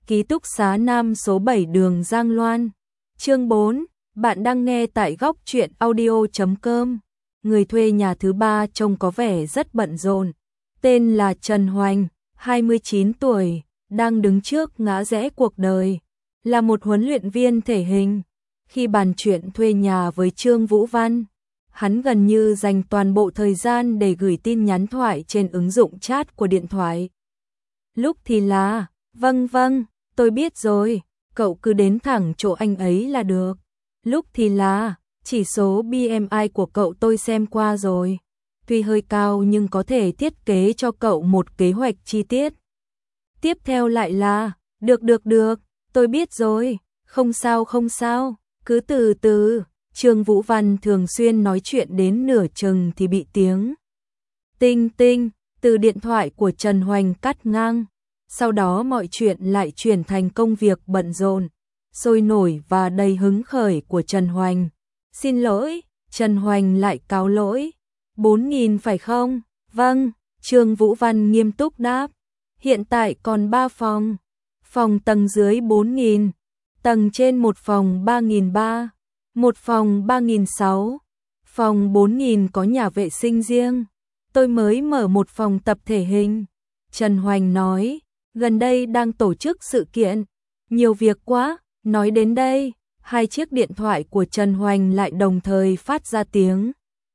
Ký túc xá Nam số 7 đường Giang Loan. Chương 4, bạn đang nghe tại góc truyện audio.com. Người thuê nhà thứ ba trông có vẻ rất bận rộn. Tên là Trần Hoành, 29 tuổi, đang đứng trước ngã rẽ cuộc đời. Là một huấn luyện viên thể hình. Khi bàn chuyện thuê nhà với Trương Vũ Văn, hắn gần như dành toàn bộ thời gian để gửi tin nhắn thoại trên ứng dụng chat của điện thoại. Lúc thì là, vâng, tôi biết rồi, cậu cứ đến thẳng chỗ anh ấy là được. Lúc thì là, chỉ số BMI của cậu tôi xem qua rồi. Tuy hơi cao nhưng có thể thiết kế cho cậu một kế hoạch chi tiết. Tiếp theo lại là, được, tôi biết rồi, không sao, cứ từ từ. Trương Vũ Văn thường xuyên nói chuyện đến nửa chừng thì bị tiếng tinh từ điện thoại của Trần Hoành cắt ngang. Sau đó mọi chuyện lại chuyển thành công việc bận rộn, sôi nổi và đầy hứng khởi của Trần Hoành. Xin lỗi, Trần Hoành lại cáo lỗi. 4.000 phải không? Vâng, Trương Vũ Văn nghiêm túc đáp. Hiện tại còn 3 phòng. Phòng tầng dưới 4.000, tầng trên một phòng 3.300, một phòng 3.600, phòng 4.000 có nhà vệ sinh riêng. Tôi mới mở một phòng tập thể hình. Trần Hoành nói, gần đây đang tổ chức sự kiện, nhiều việc quá. Nói đến đây, hai chiếc điện thoại của Trần Hoành lại đồng thời phát ra tiếng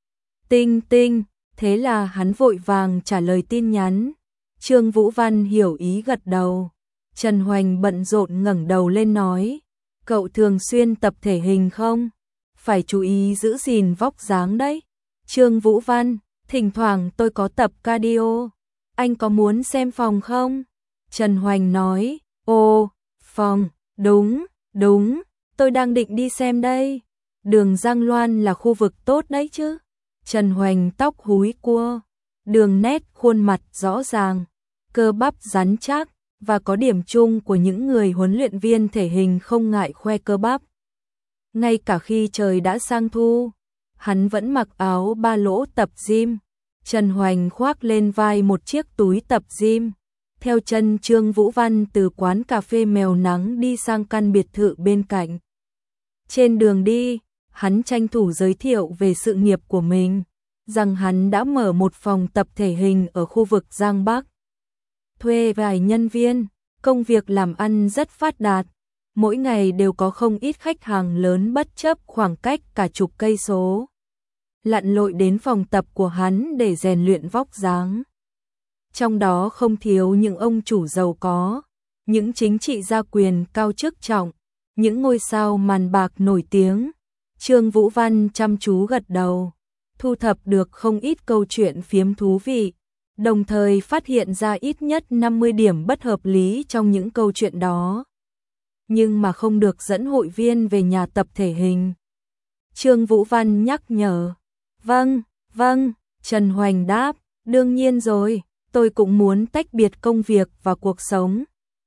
tinh, thế là hắn vội vàng trả lời tin nhắn. Trương Vũ Văn hiểu ý gật đầu. Trần Hoành bận rộn ngẩng đầu lên nói, cậu thường xuyên tập thể hình không? Phải chú ý giữ gìn vóc dáng đấy. Trương Vũ Văn, thỉnh thoảng tôi có tập cardio. Anh có muốn xem phòng không? Trần Hoành nói, ồ, phòng, đúng, tôi đang định đi xem đây. Đường Giang Loan là khu vực tốt đấy chứ. Trần Hoành tóc húi cua, đường nét khuôn mặt rõ ràng, cơ bắp rắn chắc, và có điểm chung của những người huấn luyện viên thể hình không ngại khoe cơ bắp. Ngay cả khi trời đã sang thu, hắn vẫn mặc áo ba lỗ tập gym. Trần Hoành khoác lên vai một chiếc túi tập gym, theo chân Trương Vũ Văn từ quán cà phê Mèo Nắng đi sang căn biệt thự bên cạnh. Trên đường đi, hắn tranh thủ giới thiệu về sự nghiệp của mình, rằng hắn đã mở một phòng tập thể hình ở khu vực Giang Bắc. Thuê vài nhân viên, công việc làm ăn rất phát đạt, mỗi ngày đều có không ít khách hàng lớn bất chấp khoảng cách cả chục cây số lặn lội đến phòng tập của hắn để rèn luyện vóc dáng. Trong đó không thiếu những ông chủ giàu có, những chính trị gia quyền cao chức trọng, những ngôi sao màn bạc nổi tiếng. Trương Vũ Văn chăm chú gật đầu, thu thập được không ít câu chuyện phiếm thú vị, đồng thời phát hiện ra ít nhất 50 điểm bất hợp lý trong những câu chuyện đó. Nhưng mà không được dẫn hội viên về nhà tập thể hình. Trương Vũ Văn nhắc nhở. Vâng, Trần Hoành đáp, đương nhiên rồi, tôi cũng muốn tách biệt công việc và cuộc sống.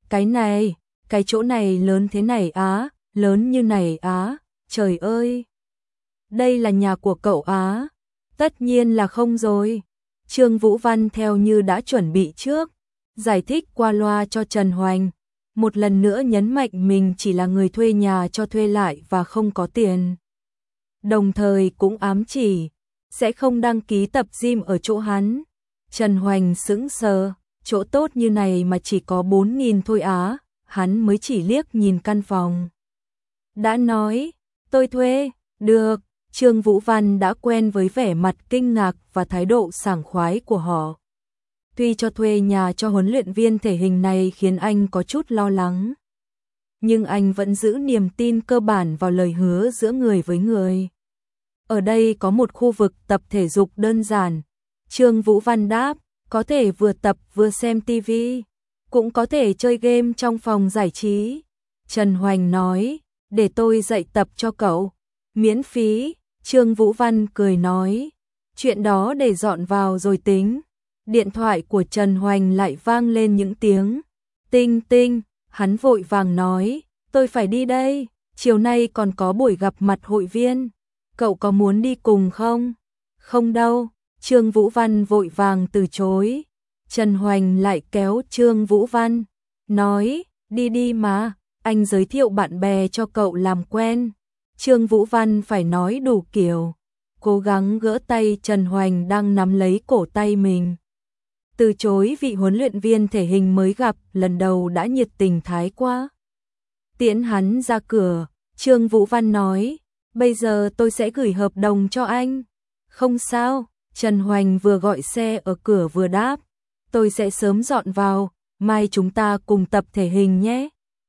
Cái chỗ này lớn thế này á, lớn như này á, trời ơi. Đây là nhà của cậu á? Tất nhiên là không rồi. Trương Vũ Văn theo như đã chuẩn bị trước, giải thích qua loa cho Trần Hoành, một lần nữa nhấn mạnh mình chỉ là người thuê nhà cho thuê lại và không có tiền. Đồng thời cũng ám chỉ, sẽ không đăng ký tập gym ở chỗ hắn. Trần Hoành sững sờ, chỗ tốt như này mà chỉ có 4.000 thôi á, hắn mới chỉ liếc nhìn căn phòng. Đã nói, tôi thuê, được. Trương Vũ Văn đã quen với vẻ mặt kinh ngạc và thái độ sảng khoái của họ. Tuy cho thuê nhà cho huấn luyện viên thể hình này khiến anh có chút lo lắng, nhưng anh vẫn giữ niềm tin cơ bản vào lời hứa giữa người với người. Ở đây có một khu vực tập thể dục đơn giản. Trương Vũ Văn đáp, có thể vừa tập vừa xem TV, cũng có thể chơi game trong phòng giải trí. Trần Hoành nói, để tôi dạy tập cho cậu, miễn phí. Trương Vũ Văn cười nói, chuyện đó để dọn vào rồi tính. Điện thoại của Trần Hoành lại vang lên những tiếng tinh, hắn vội vàng nói, tôi phải đi đây, chiều nay còn có buổi gặp mặt hội viên, cậu có muốn đi cùng không? Không đâu. Trương Vũ Văn vội vàng từ chối. Trần Hoành lại kéo Trương Vũ Văn, nói, Đi đi mà, anh giới thiệu bạn bè cho cậu làm quen. Trương Vũ Văn phải nói đủ kiểu, cố gắng gỡ tay Trần Hoành đang nắm lấy cổ tay mình. Từ chối vị huấn luyện viên thể hình mới gặp lần đầu đã nhiệt tình thái quá. Tiễn hắn ra cửa, Trương Vũ Văn nói, bây giờ tôi sẽ gửi hợp đồng cho anh. Không sao, Trần Hoành vừa gọi xe ở cửa vừa đáp, tôi sẽ sớm dọn vào, mai chúng ta cùng tập thể hình nhé.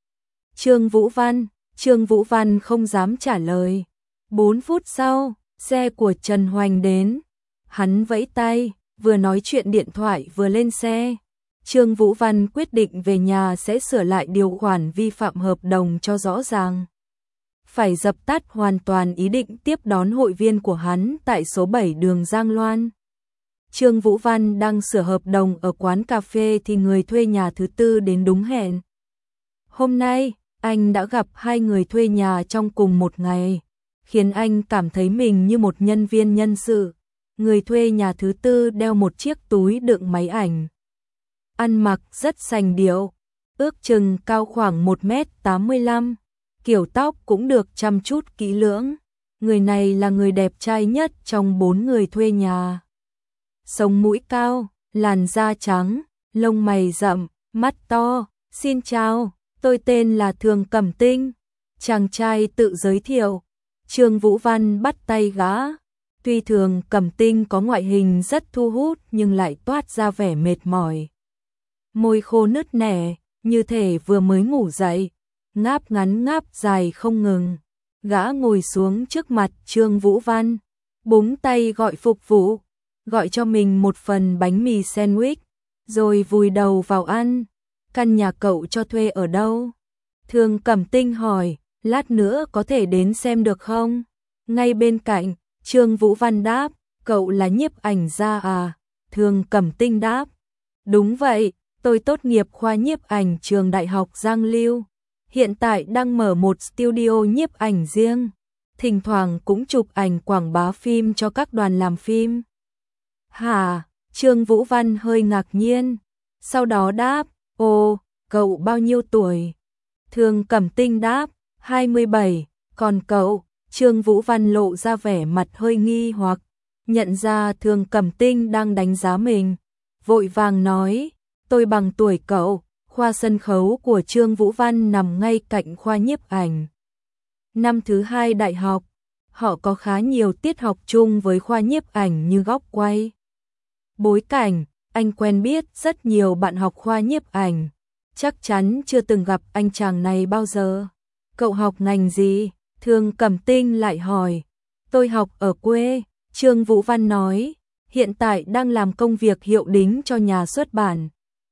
Trương Vũ Văn không dám trả lời. 4 phút sau, xe của Trần Hoành đến. Hắn vẫy tay, vừa nói chuyện điện thoại vừa lên xe. Trương Vũ Văn quyết định về nhà sẽ sửa lại điều khoản vi phạm hợp đồng cho rõ ràng. Phải dập tắt hoàn toàn ý định tiếp đón hội viên của hắn tại số 7 đường Giang Loan. Trương Vũ Văn đang sửa hợp đồng ở quán cà phê thì người thuê nhà thứ tư đến đúng hẹn. Hôm nay, anh đã gặp 2 người thuê nhà trong cùng một ngày, khiến anh cảm thấy mình như một nhân viên nhân sự. Người thuê nhà thứ tư đeo một chiếc túi đựng máy ảnh. Ăn mặc rất sành điệu, ước chừng cao khoảng 1m85, kiểu tóc cũng được chăm chút kỹ lưỡng. Người này là người đẹp trai nhất trong 4 người thuê nhà. Sống mũi cao, làn da trắng, lông mày rậm, mắt to. Xin chào, tôi tên là Thường Cẩm Tinh. Chàng trai tự giới thiệu. Trương Vũ Văn bắt tay gã. Tuy Thường Cẩm Tinh có ngoại hình rất thu hút nhưng lại toát ra vẻ mệt mỏi. Môi khô nứt nẻ, như thể vừa mới ngủ dậy, ngáp ngắn ngáp dài không ngừng. Gã ngồi xuống trước mặt Trương Vũ Văn, búng tay gọi phục vụ, gọi cho mình một phần bánh mì sandwich, rồi vùi đầu vào ăn. Căn nhà cậu cho thuê ở đâu? Thường Cẩm Tinh hỏi, lát nữa có thể đến xem được không? Ngay bên cạnh, Trương Vũ Văn đáp, cậu là nhiếp ảnh gia à? Thường Cẩm Tinh đáp, đúng vậy, tôi tốt nghiệp khoa nhiếp ảnh trường Đại học Giang Lưu. Hiện tại đang mở một studio nhiếp ảnh riêng. Thỉnh thoảng cũng chụp ảnh quảng bá phim cho các đoàn làm phim. Hả? Trương Vũ Văn hơi ngạc nhiên. Sau đó đáp, ồ, cậu bao nhiêu tuổi? Thường Cẩm Tinh đáp, 27, còn cậu? Trương Vũ Văn lộ ra vẻ mặt hơi nghi hoặc, nhận ra Thường Cẩm Tinh đang đánh giá mình. Vội vàng nói, tôi bằng tuổi cậu. Khoa sân khấu của Trương Vũ Văn nằm ngay cạnh khoa nhiếp ảnh. Năm thứ 2 đại học, họ có khá nhiều tiết học chung với khoa nhiếp ảnh như góc quay, bối cảnh. Anh quen biết rất nhiều bạn học khoa nhiếp ảnh, chắc chắn chưa từng gặp anh chàng này bao giờ. Cậu học ngành gì? Thường Cẩm Tinh lại hỏi. Tôi học ở quê, Trương Vũ Văn nói, hiện tại đang làm công việc hiệu đính cho nhà xuất bản.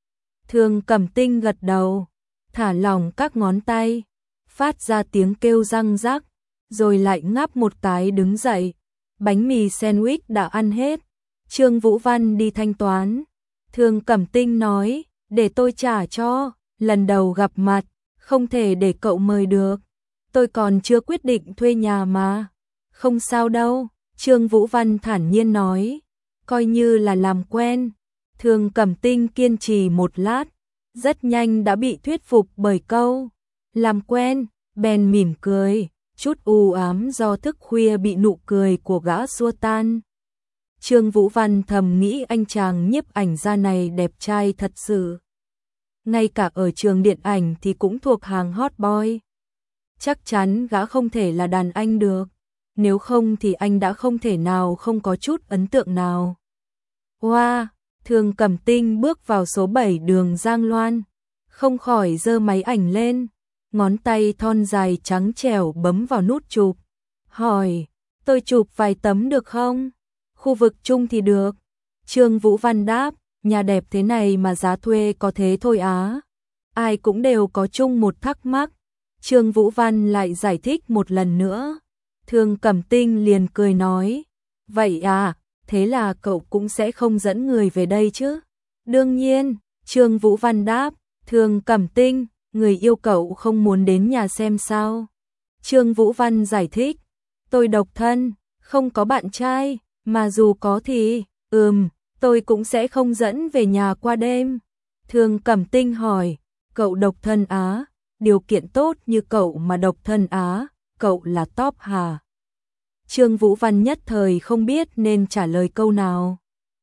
Thường Cẩm Tinh gật đầu, thả lỏng các ngón tay, phát ra tiếng kêu răng rắc, rồi lại ngáp một cái đứng dậy. Bánh mì sandwich đã ăn hết. Trương Vũ Văn đi thanh toán. Thường Cẩm Tinh nói, để tôi trả cho, lần đầu gặp mặt, không thể để cậu mời được. Tôi còn chưa quyết định thuê nhà mà. Không sao đâu, Trương Vũ Văn thản nhiên nói, coi như là làm quen. Thường Cẩm Tinh kiên trì một lát, rất nhanh đã bị thuyết phục bởi câu làm quen, bèn mỉm cười, chút u ám do thức khuya bị nụ cười của gã xua tan. Trương Vũ Văn thầm nghĩ anh chàng nhiếp ảnh gia này đẹp trai thật sự. Ngay cả ở trường điện ảnh thì cũng thuộc hàng hot boy. Chắc chắn gã không thể là đàn anh được, nếu không thì anh đã không thể nào không có chút ấn tượng nào. Wow! Thường Cẩm Tinh bước vào số 7 đường Giang Loan, không khỏi giơ máy ảnh lên, ngón tay thon dài trắng trẻo bấm vào nút chụp. Hỏi, tôi chụp vài tấm được không? Khu vực chung thì được. Trương Vũ Văn đáp, nhà đẹp thế này mà giá thuê có thế thôi á. Ai cũng đều có chung một thắc mắc. Trương Vũ Văn lại giải thích một lần nữa. Thường Cẩm Tinh liền cười nói, vậy à? Thế là cậu cũng sẽ không dẫn người về đây chứ? Đương nhiên, Trương Vũ Văn đáp, Thường Cẩm Tinh, người yêu cậu không muốn đến nhà xem sao? Trương Vũ Văn giải thích, tôi độc thân, không có bạn trai, mà dù có thì, tôi cũng sẽ không dẫn về nhà qua đêm. Thường Cẩm Tinh hỏi, cậu độc thân á, điều kiện tốt như cậu mà độc thân á, cậu là top hả? Trương Vũ Văn nhất thời không biết nên trả lời câu nào.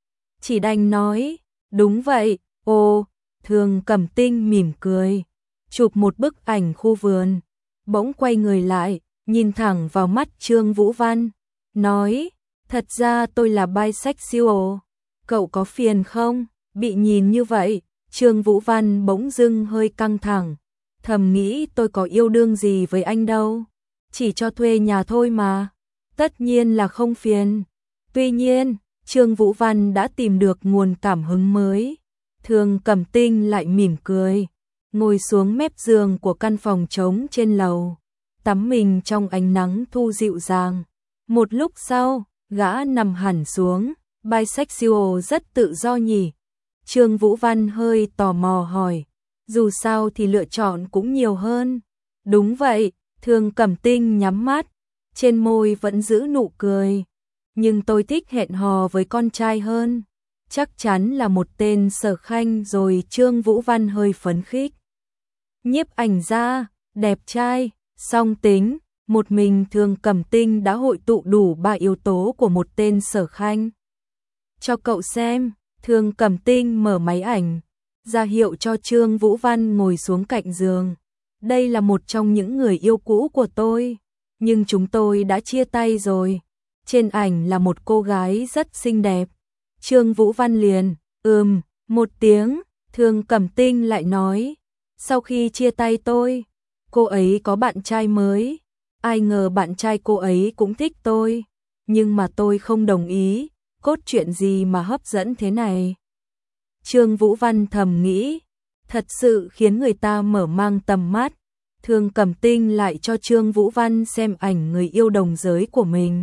Chỉ đành nói, đúng vậy, ô, Thường Cẩm Tinh mỉm cười, chụp một bức ảnh khu vườn, bỗng quay người lại, nhìn thẳng vào mắt Trương Vũ Văn, nói, thật ra tôi là bisexual, cậu có phiền không? Bị nhìn như vậy, Trương Vũ Văn bỗng dưng hơi căng thẳng, thầm nghĩ tôi có yêu đương gì với anh đâu, chỉ cho thuê nhà thôi mà, tất nhiên là không phiền. Tuy nhiên, Trương Vũ Văn đã tìm được nguồn cảm hứng mới. Thường Cẩm Tinh lại mỉm cười, ngồi xuống mép giường của căn phòng trống trên lầu, tắm mình trong ánh nắng thu dịu dàng. Một lúc sau, gã nằm hẳn xuống, bisexual rất tự do nhỉ? Trương Vũ Văn hơi tò mò hỏi, dù sao thì lựa chọn cũng nhiều hơn. Đúng vậy, Thường Cẩm Tinh nhắm mắt, trên môi vẫn giữ nụ cười. Nhưng tôi thích hẹn hò với con trai hơn. Chắc chắn là một tên Sở Khanh rồi. Trương Vũ Văn hơi phấn khích. Nhiếp ảnh gia, đẹp trai, song tính, một mình Thường Cẩm Tinh đã hội tụ đủ 3 yếu tố của một tên Sở Khanh. Cho cậu xem, Thường Cẩm Tinh mở máy ảnh, ra hiệu cho Trương Vũ Văn ngồi xuống cạnh giường. Đây là một trong những người yêu cũ của tôi, nhưng chúng tôi đã chia tay rồi. Trên ảnh là một cô gái rất xinh đẹp. Trương Vũ Văn liền, một tiếng, Thường Cẩm Tinh lại nói, sau khi chia tay tôi, cô ấy có bạn trai mới. Ai ngờ bạn trai cô ấy cũng thích tôi, nhưng mà tôi không đồng ý, cốt truyện gì mà hấp dẫn thế này. Trương Vũ Văn thầm nghĩ, thật sự khiến người ta mở mang tầm mắt. Thường Cẩm Tinh lại cho Trương Vũ Văn xem ảnh người yêu đồng giới của mình.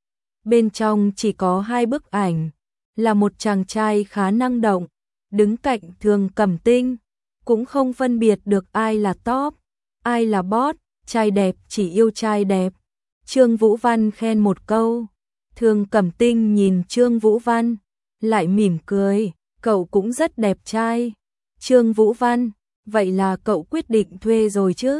Bên trong chỉ có 2 bức ảnh, là một chàng trai khá năng động, đứng cạnh Thường Cẩm Tinh, cũng không phân biệt được ai là top, ai là bot, trai đẹp chỉ yêu trai đẹp. Trương Vũ Văn khen một câu, Thường Cẩm Tinh nhìn Trương Vũ Văn, lại mỉm cười, cậu cũng rất đẹp trai. Trương Vũ Văn, vậy là cậu quyết định thuê rồi chứ?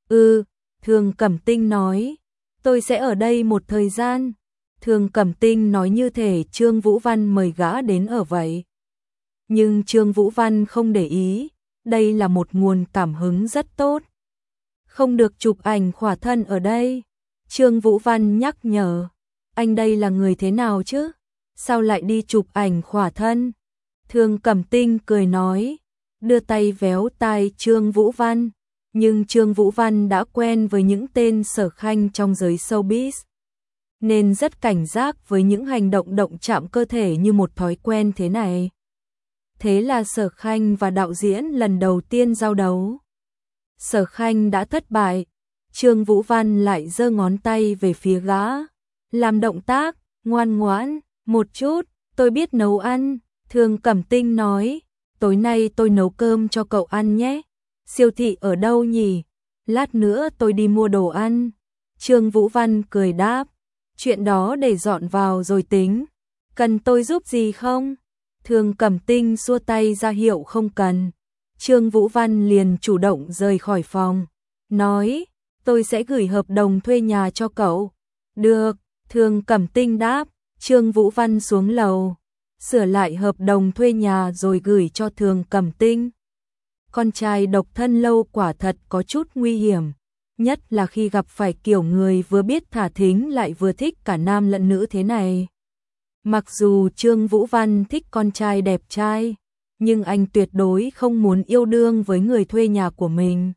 Thường Cẩm Tinh nói, tôi sẽ ở đây một thời gian. Thường Cẩm Tinh nói như thể Trương Vũ Văn mời gã đến ở vậy. Nhưng Trương Vũ Văn không để ý, đây là một nguồn cảm hứng rất tốt. Không được chụp ảnh khỏa thân ở đây. Trương Vũ Văn nhắc nhở, anh đây là người thế nào chứ? Sao lại đi chụp ảnh khỏa thân? Thường Cẩm Tinh cười nói, đưa tay véo tai Trương Vũ Văn. Nhưng Trương Vũ Văn đã quen với những tên Sở Khanh trong giới showbiz, nên rất cảnh giác với những hành động động chạm cơ thể như một thói quen thế này. Thế là Sở Khanh và đạo diễn lần đầu tiên giao đấu. Sở Khanh đã thất bại, Trương Vũ Văn lại giơ ngón tay về phía gã, làm động tác, ngoan ngoãn, một chút, tôi biết nấu ăn. Thường Cẩm Tinh nói, tối nay tôi nấu cơm cho cậu ăn nhé. Siêu thị ở đâu nhỉ? Lát nữa tôi đi mua đồ ăn. Trương Vũ Văn cười đáp, chuyện đó để dọn vào rồi tính. Cần tôi giúp gì không? Thường Cẩm Tinh xua tay ra hiệu không cần. Trương Vũ Văn liền chủ động rời khỏi phòng, nói, tôi sẽ gửi hợp đồng thuê nhà cho cậu. Được, Thường Cẩm Tinh đáp. Trương Vũ Văn xuống lầu, sửa lại hợp đồng thuê nhà rồi gửi cho Thường Cẩm Tinh. Con trai độc thân lâu quả thật có chút nguy hiểm, nhất là khi gặp phải kiểu người vừa biết thả thính lại vừa thích cả nam lẫn nữ thế này. Mặc dù Trương Vũ Văn thích con trai đẹp trai, nhưng anh tuyệt đối không muốn yêu đương với người thuê nhà của mình.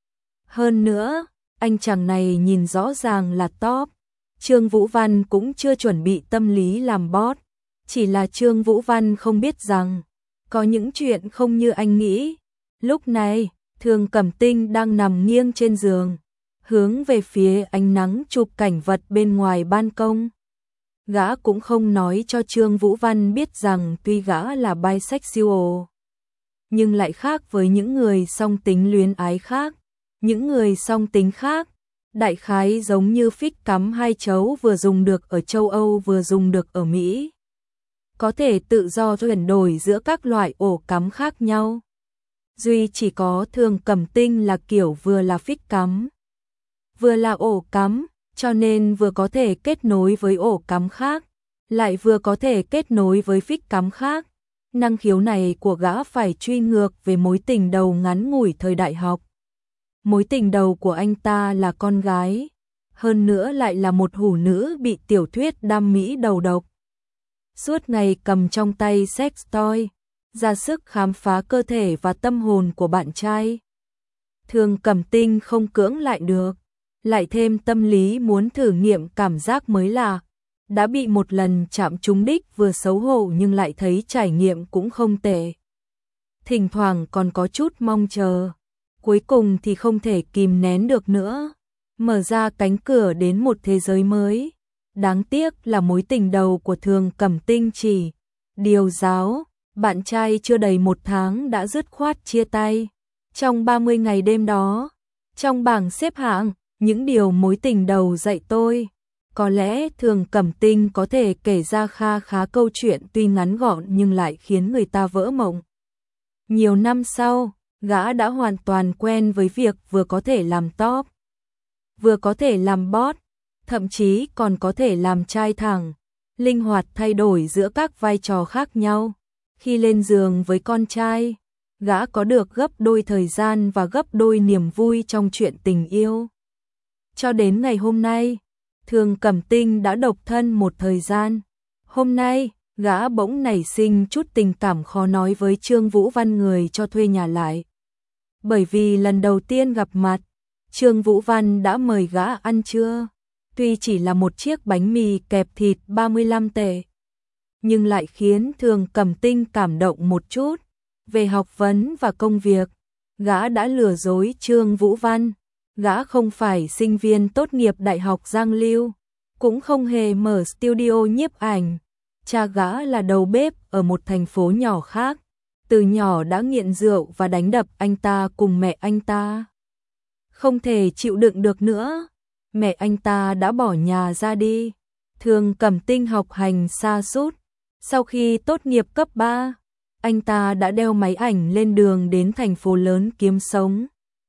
Hơn nữa, anh chàng này nhìn rõ ràng là top. Trương Vũ Văn cũng chưa chuẩn bị tâm lý làm boss, chỉ là Trương Vũ Văn không biết rằng có những chuyện không như anh nghĩ. Lúc này, Thường Cẩm Tinh đang nằm nghiêng trên giường, hướng về phía ánh nắng chụp cảnh vật bên ngoài ban công. Gã cũng không nói cho Trương Vũ Văn biết rằng tuy gã là bisexual, nhưng lại khác với những người song tính luyến ái khác. Những người song tính khác, đại khái giống như phích cắm 2 chấu vừa dùng được ở châu Âu vừa dùng được ở Mỹ. Có thể tự do chuyển đổi giữa các loại ổ cắm khác nhau. Duy chỉ có Thường Cẩm Tinh là kiểu vừa là phích cắm, vừa là ổ cắm, cho nên vừa có thể kết nối với ổ cắm khác, lại vừa có thể kết nối với phích cắm khác. Năng khiếu này của gã phải truy ngược về mối tình đầu ngắn ngủi thời đại học. Mối tình đầu của anh ta là con gái, hơn nữa lại là một hủ nữ bị tiểu thuyết đam mỹ đầu độc. Suốt ngày cầm trong tay sex toy, ra sức khám phá cơ thể và tâm hồn của bạn trai. Thường Cẩm Tinh không cưỡng lại được, lại thêm tâm lý muốn thử nghiệm cảm giác mới lạ. Đã bị một lần chạm trúng đích vừa xấu hổ nhưng lại thấy trải nghiệm cũng không tệ. Thỉnh thoảng còn có chút mong chờ, cuối cùng thì không thể kìm nén được nữa, mở ra cánh cửa đến một thế giới mới. Đáng tiếc là mối tình đầu của Thường Cẩm Tinh chỉ điều giáo, bạn trai chưa đầy 1 tháng đã dứt khoát chia tay. Trong 30 ngày đêm đó, trong bảng xếp hạng, những điều mối tình đầu dạy tôi, có lẽ Thường Cẩm Tinh có thể kể ra kha khá câu chuyện tuy ngắn gọn nhưng lại khiến người ta vỡ mộng. Nhiều năm sau, gã đã hoàn toàn quen với việc vừa có thể làm top, vừa có thể làm bot, thậm chí còn có thể làm trai thẳng, linh hoạt thay đổi giữa các vai trò khác nhau. Khi lên giường với con trai, gã có được gấp đôi thời gian và gấp đôi niềm vui trong chuyện tình yêu. Cho đến ngày hôm nay, Thường Cẩm Tinh đã độc thân một thời gian. Hôm nay, gã bỗng nảy sinh chút tình cảm khó nói với Trương Vũ Văn, người cho thuê nhà lại. Bởi vì lần đầu tiên gặp mặt, Trương Vũ Văn đã mời gã ăn trưa. Tuy chỉ là một chiếc bánh mì kẹp thịt 35 tệ, nhưng lại khiến Thường Cẩm Tinh cảm động một chút. Về học vấn và công việc, gã đã lừa dối Trương Vũ Văn. Gã không phải sinh viên tốt nghiệp Đại học Giang Lưu, cũng không hề mở studio nhiếp ảnh. Cha gã là đầu bếp ở một thành phố nhỏ khác. Từ nhỏ đã nghiện rượu và đánh đập anh ta cùng mẹ anh ta. Không thể chịu đựng được nữa, mẹ anh ta đã bỏ nhà ra đi. Thường Cẩm Tinh học hành sa sút. Sau khi tốt nghiệp cấp 3, anh ta đã đeo máy ảnh lên đường đến thành phố lớn kiếm sống.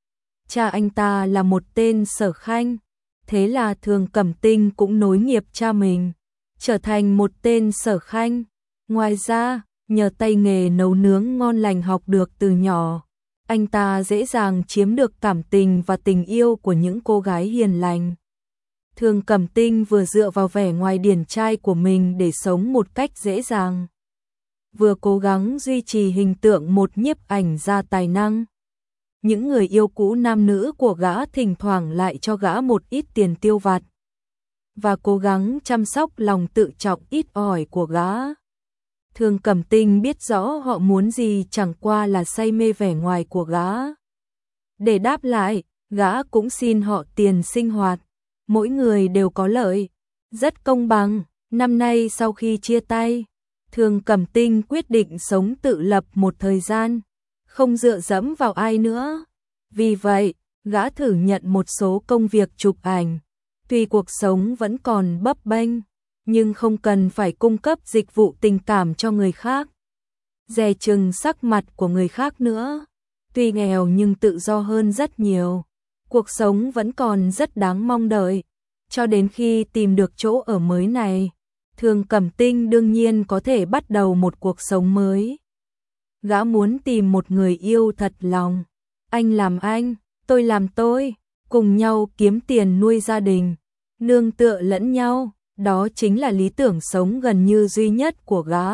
Cha anh ta là một tên sở khanh, thế là Thường Cẩm Tinh cũng nối nghiệp cha mình, trở thành một tên sở khanh. Ngoài ra, nhờ tay nghề nấu nướng ngon lành học được từ nhỏ, anh ta dễ dàng chiếm được cảm tình và tình yêu của những cô gái hiền lành. Thường Cẩm Tinh vừa dựa vào vẻ ngoài điển trai của mình để sống một cách dễ dàng, vừa cố gắng duy trì hình tượng một nhiếp ảnh gia tài năng. Những người yêu cũ nam nữ của gã thỉnh thoảng lại cho gã một ít tiền tiêu vặt và cố gắng chăm sóc lòng tự trọng ít ỏi của gã. Thường Cẩm Tinh biết rõ họ muốn gì, chẳng qua là say mê vẻ ngoài của gã. Để đáp lại, gã cũng xin họ tiền sinh hoạt. Mỗi người đều có lợi, rất công bằng. Năm nay sau khi chia tay, Thường Cẩm Tinh quyết định sống tự lập một thời gian, không dựa dẫm vào ai nữa. Vì vậy, gã thử nhận một số công việc chụp ảnh. Tuy cuộc sống vẫn còn bấp bênh, nhưng không cần phải cung cấp dịch vụ tình cảm cho người khác, dè chừng sắc mặt của người khác nữa. Tuy nghèo nhưng tự do hơn rất nhiều. Cuộc sống vẫn còn rất đáng mong đợi. Cho đến khi tìm được chỗ ở mới này, Thường Cẩm Tinh đương nhiên có thể bắt đầu một cuộc sống mới. Gã muốn tìm một người yêu thật lòng. Anh làm anh, tôi làm tôi, cùng nhau kiếm tiền nuôi gia đình, nương tựa lẫn nhau. Đó chính là lý tưởng sống gần như duy nhất của gã.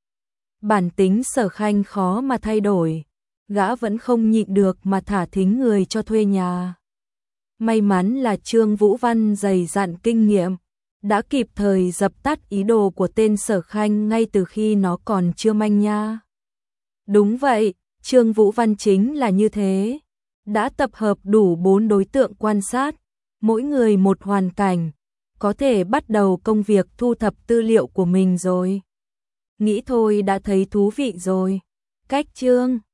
Bản tính sở khanh khó mà thay đổi, gã vẫn không nhịn được mà thả thính người cho thuê nhà. May mắn là Trương Vũ Văn dày dặn kinh nghiệm, đã kịp thời dập tắt ý đồ của tên sở khanh ngay từ khi nó còn chưa manh nha. Đúng vậy, Trương Vũ Văn chính là như thế. Đã tập hợp đủ 4 đối tượng quan sát, mỗi người một hoàn cảnh, có thể bắt đầu công việc thu thập tư liệu của mình rồi. Nghĩ thôi đã thấy thú vị rồi. Cách chương